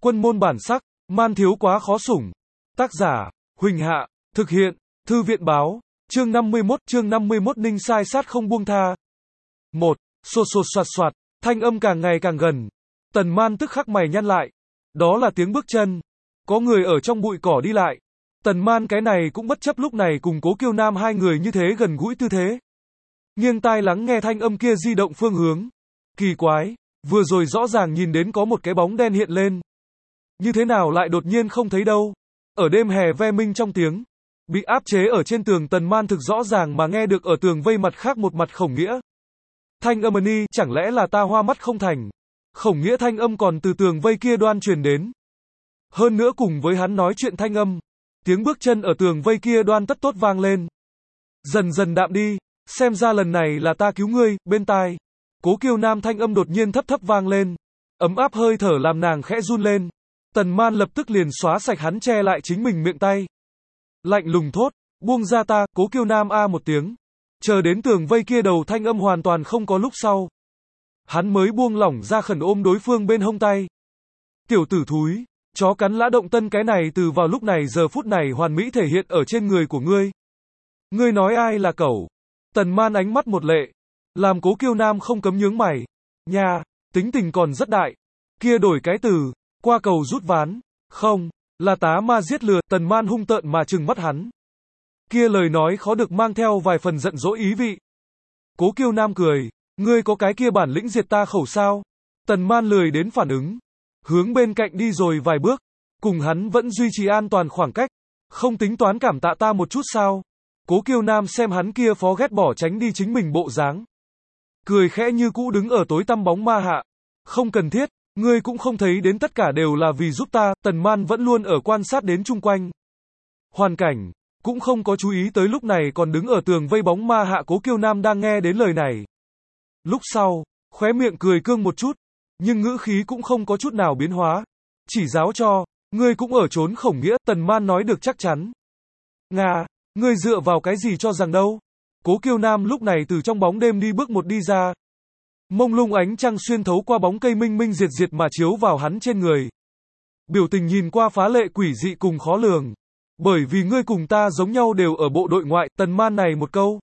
Quân môn bản sắc, man thiếu quá khó sủng. Tác giả, Huỳnh Hạ, thực hiện, Thư viện báo, chương 51 Ninh sai sát không buông tha. 1. Xột xột soạt soạt, thanh âm càng ngày càng gần. Tần Man tức khắc mày nhăn lại. Đó là tiếng bước chân. Có người ở trong bụi cỏ đi lại. Tần Man cái này cũng bất chấp lúc này cùng Cố Kiêu Nam hai người như thế gần gũi tư thế. Nghiêng tai lắng nghe thanh âm kia di động phương hướng. Kỳ quái, vừa rồi rõ ràng nhìn đến có một cái bóng đen hiện lên. Như thế nào lại đột nhiên không thấy đâu? Ở đêm hè ve minh trong tiếng. Bị áp chế ở trên tường Tần Man thực rõ ràng mà nghe được ở tường vây mặt khác một mặt Khổng Nghĩa. Thanh âm ni, chẳng lẽ là ta hoa mắt không thành? Khổng Nghĩa thanh âm còn từ tường vây kia đoan truyền đến. Hơn nữa cùng với hắn nói chuyện thanh âm, tiếng bước chân ở tường vây kia đoan tất tốt vang lên. Dần dần đạm đi, xem ra lần này là ta cứu ngươi, bên tai. Cố Kiêu Nam thanh âm đột nhiên thấp thấp vang lên. Ấm áp hơi thở làm nàng khẽ run lên. Tần Man lập tức liền xóa sạch hắn che lại chính mình miệng tay. Lạnh lùng thốt, buông ra ta, Cố Kiêu Nam a một tiếng. Chờ đến tường vây kia đầu thanh âm hoàn toàn không có lúc sau. Hắn mới buông lỏng ra khẩn ôm đối phương bên hông tay. Tiểu tử thúi, chó cắn lã động tân cái này từ vào lúc này giờ phút này hoàn mỹ thể hiện ở trên người của ngươi. Ngươi nói ai là cẩu? Tần Man ánh mắt một lệ. Làm Cố Kiêu Nam không cấm nhướng mày. Nha, tính tình còn rất đại. Kia đổi cái từ, qua cầu rút ván. Không, là tá ma giết lừa. Tần Man hung tợn mà trừng mắt hắn. Kia lời nói khó được mang theo vài phần giận dỗi ý vị. Cố Kiêu Nam cười. Ngươi có cái kia bản lĩnh diệt ta khẩu sao? Tần Man lười đến phản ứng. Hướng bên cạnh đi rồi vài bước. Cùng hắn vẫn duy trì an toàn khoảng cách. Không tính toán cảm tạ ta một chút sao? Cố Kiêu Nam xem hắn kia phó ghét bỏ tránh đi chính mình bộ dáng. Cười khẽ như cũ đứng ở tối tăm bóng ma hạ. Không cần thiết, ngươi cũng không thấy đến tất cả đều là vì giúp ta. Tần Man vẫn luôn ở quan sát đến chung quanh. Hoàn cảnh, cũng không có chú ý tới lúc này còn đứng ở tường vây bóng ma hạ Cố Kiêu Nam đang nghe đến lời này. Lúc sau, khóe miệng cười cương một chút, nhưng ngữ khí cũng không có chút nào biến hóa. Chỉ giáo cho, ngươi cũng ở trốn Khổng Nghĩa, Tần Man nói được chắc chắn. Nga, ngươi dựa vào cái gì cho rằng đâu? Cố Kiêu Nam lúc này từ trong bóng đêm đi bước một đi ra. Mông lung ánh trăng xuyên thấu qua bóng cây minh minh diệt diệt mà chiếu vào hắn trên người. Biểu tình nhìn qua phá lệ quỷ dị cùng khó lường. Bởi vì ngươi cùng ta giống nhau đều ở bộ đội ngoại, Tần Man này một câu.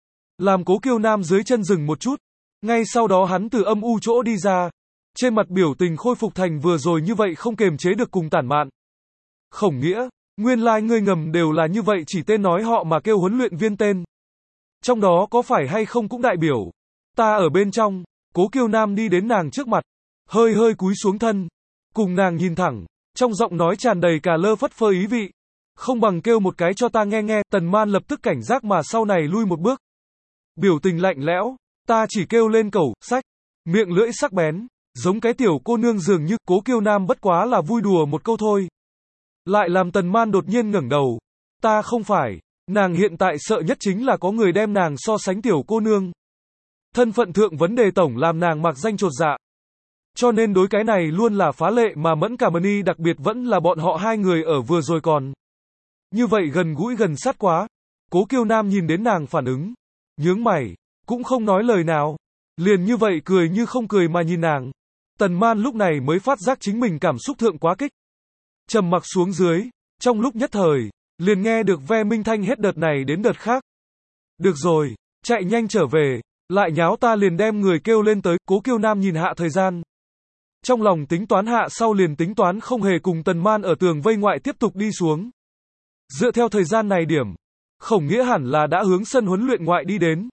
Làm Cố Kiêu Nam dưới chân dừng một chút. Ngay sau đó hắn từ âm u chỗ đi ra. Trên mặt biểu tình khôi phục thành vừa rồi như vậy không kềm chế được cùng tản mạn. Khổng Nghĩa, nguyên lai ngươi ngầm đều là như vậy chỉ tên nói họ mà kêu huấn luyện viên tên. Trong đó có phải hay không cũng đại biểu. Ta ở bên trong, Cố Kiêu Nam đi đến nàng trước mặt. Hơi hơi cúi xuống thân. Cùng nàng nhìn thẳng. Trong giọng nói tràn đầy cả lơ phất phơ ý vị. Không bằng kêu một cái cho ta nghe nghe. Tần Man lập tức cảnh giác mà sau này lui một bước. Biểu tình lạnh lẽo. Ta chỉ kêu lên cẩu, sách. Miệng lưỡi sắc bén. Giống cái tiểu cô nương dường như. Cố Kiêu Nam bất quá là vui đùa một câu thôi. Lại làm Tần Man đột nhiên ngẩng đầu. Ta không phải. Nàng hiện tại sợ nhất chính là có người đem nàng so sánh tiểu cô nương. Thân phận thượng vấn đề tổng làm nàng mặc danh chột dạ. Cho nên đối cái này luôn là phá lệ mà mẫn cảm ni đặc biệt vẫn là bọn họ hai người ở vừa rồi còn. Như vậy gần gũi gần sát quá. Cố Kiêu Nam nhìn đến nàng phản ứng. Nhướng mày. Cũng không nói lời nào. Liền như vậy cười như không cười mà nhìn nàng. Tần Man lúc này mới phát giác chính mình cảm xúc thượng quá kích. Trầm mặc xuống dưới. Trong lúc nhất thời. Liền nghe được ve minh thanh hết đợt này đến đợt khác. Được rồi. Chạy nhanh trở về. Lại nháo ta liền đem người kêu lên tới. Cố Kiêu Nam nhìn hạ thời gian. Trong lòng tính toán hạ sau liền tính toán không hề cùng Tần Man ở tường vây ngoại tiếp tục đi xuống. Dựa theo thời gian này điểm. Khổng Nghĩa hẳn là đã hướng sân huấn luyện ngoại đi đến.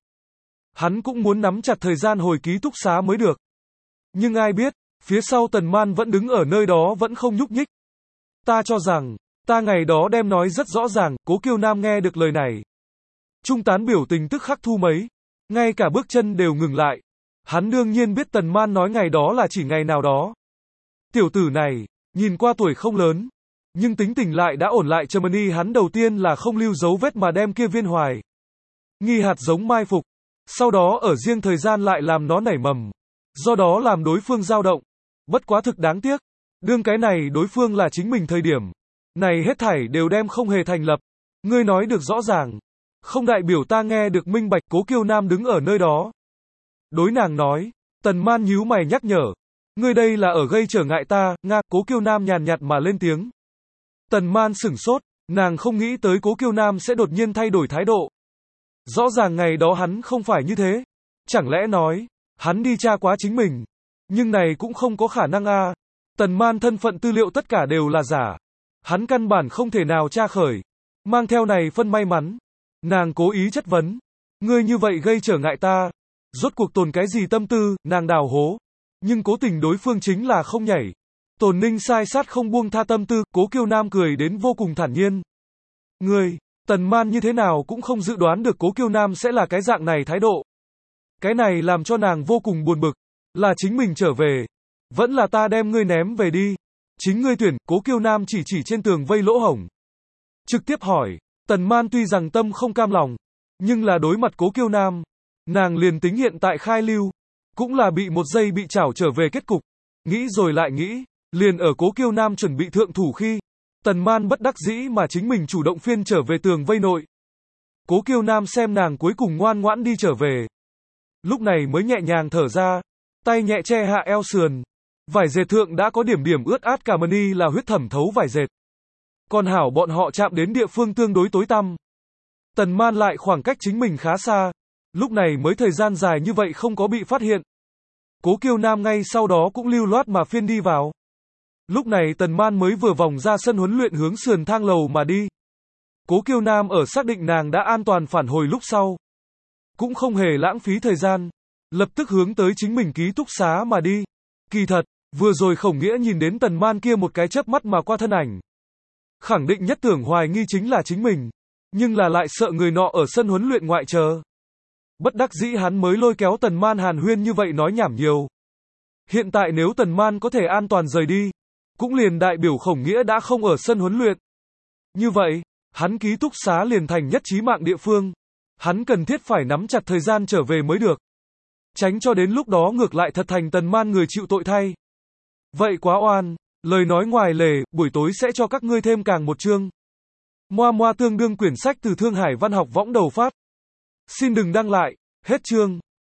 Hắn cũng muốn nắm chặt thời gian hồi ký túc xá mới được. Nhưng ai biết, phía sau Tần Man vẫn đứng ở nơi đó vẫn không nhúc nhích. Ta cho rằng, ta ngày đó đem nói rất rõ ràng. Cố Kiêu Nam nghe được lời này. Trung tán biểu tình tức khắc thu mấy. Ngay cả bước chân đều ngừng lại. Hắn đương nhiên biết Tần Man nói ngày đó là chỉ ngày nào đó. Tiểu tử này, nhìn qua tuổi không lớn. Nhưng tính tình lại đã ổn lại Germany hắn đầu tiên là không lưu dấu vết mà đem kia viên hoài. Nghi hạt giống mai phục. Sau đó ở riêng thời gian lại làm nó nảy mầm. Do đó làm đối phương dao động. Bất quá thực đáng tiếc. Đương cái này đối phương là chính mình thời điểm. Này hết thảy đều đem không hề thành lập. Ngươi nói được rõ ràng. Không đại biểu ta nghe được minh bạch. Cố Kiêu Nam đứng ở nơi đó. Đối nàng nói. Tần Man nhíu mày nhắc nhở. Ngươi đây là ở gây trở ngại ta, Nga, Cố Kiêu Nam nhàn nhạt mà lên tiếng. Tần Man sửng sốt, nàng không nghĩ tới Cố Kiêu Nam sẽ đột nhiên thay đổi thái độ. Rõ ràng ngày đó hắn không phải như thế. Chẳng lẽ nói, hắn đi tra quá chính mình. Nhưng này cũng không có khả năng a. Tần Man thân phận tư liệu tất cả đều là giả. Hắn căn bản không thể nào tra khởi. Mang theo này phân may mắn. Nàng cố ý chất vấn. Ngươi như vậy gây trở ngại ta. Rốt cuộc tồn cái gì tâm tư, nàng đào hố. Nhưng cố tình đối phương chính là không nhảy. Tồn Ninh sai sát không buông tha tâm tư, Cố Kiêu Nam cười đến vô cùng thản nhiên. Ngươi, Tần Man như thế nào cũng không dự đoán được Cố Kiêu Nam sẽ là cái dạng này thái độ. Cái này làm cho nàng vô cùng buồn bực. Là chính mình trở về. Vẫn là ta đem ngươi ném về đi. Chính ngươi tuyển, Cố Kiêu Nam chỉ trên tường vây lỗ hổng. Trực tiếp hỏi, Tần Man tuy rằng tâm không cam lòng, nhưng là đối mặt Cố Kiêu Nam. Nàng liền tính hiện tại khai lưu. Cũng là bị một giây bị chảo trở về kết cục. Nghĩ rồi lại nghĩ, liền ở Cố Kiêu Nam chuẩn bị thượng thủ khi. Tần Man bất đắc dĩ mà chính mình chủ động phiên trở về tường vây nội. Cố Kiêu Nam xem nàng cuối cùng ngoan ngoãn đi trở về. Lúc này mới nhẹ nhàng thở ra, tay nhẹ che hạ eo sườn. Vải dệt thượng đã có điểm ướt át, cả mani là huyết thẩm thấu vải dệt. Còn hảo bọn họ chạm đến địa phương tương đối tối tăm. Tần Man lại khoảng cách chính mình khá xa. Lúc này mới thời gian dài như vậy không có bị phát hiện. Cố Kiêu Nam ngay sau đó cũng lưu loát mà phiên đi vào. Lúc này Tần Man mới vừa vòng ra sân huấn luyện hướng sườn thang lầu mà đi. Cố Kiêu Nam ở xác định nàng đã an toàn phản hồi lúc sau. Cũng không hề lãng phí thời gian. Lập tức hướng tới chính mình ký túc xá mà đi. Kỳ thật, vừa rồi Khổng Nghĩa nhìn đến Tần Man kia một cái chớp mắt mà qua thân ảnh. Khẳng định nhất tưởng hoài nghi chính là chính mình. Nhưng là lại sợ người nọ ở sân huấn luyện ngoại chờ. Bất đắc dĩ hắn mới lôi kéo Tần Man hàn huyên như vậy nói nhảm nhiều. Hiện tại nếu Tần Man có thể an toàn rời đi, cũng liền đại biểu Khổng Nghĩa đã không ở sân huấn luyện. Như vậy, hắn ký túc xá liền thành nhất chí mạng địa phương. Hắn cần thiết phải nắm chặt thời gian trở về mới được. Tránh cho đến lúc đó ngược lại thật thành Tần Man người chịu tội thay. Vậy quá oan, lời nói ngoài lề, buổi tối sẽ cho các ngươi thêm càng một chương. Moa Moa tương đương quyển sách từ Thương Hải Văn học võng đầu phát. Xin đừng đăng lại, hết chương.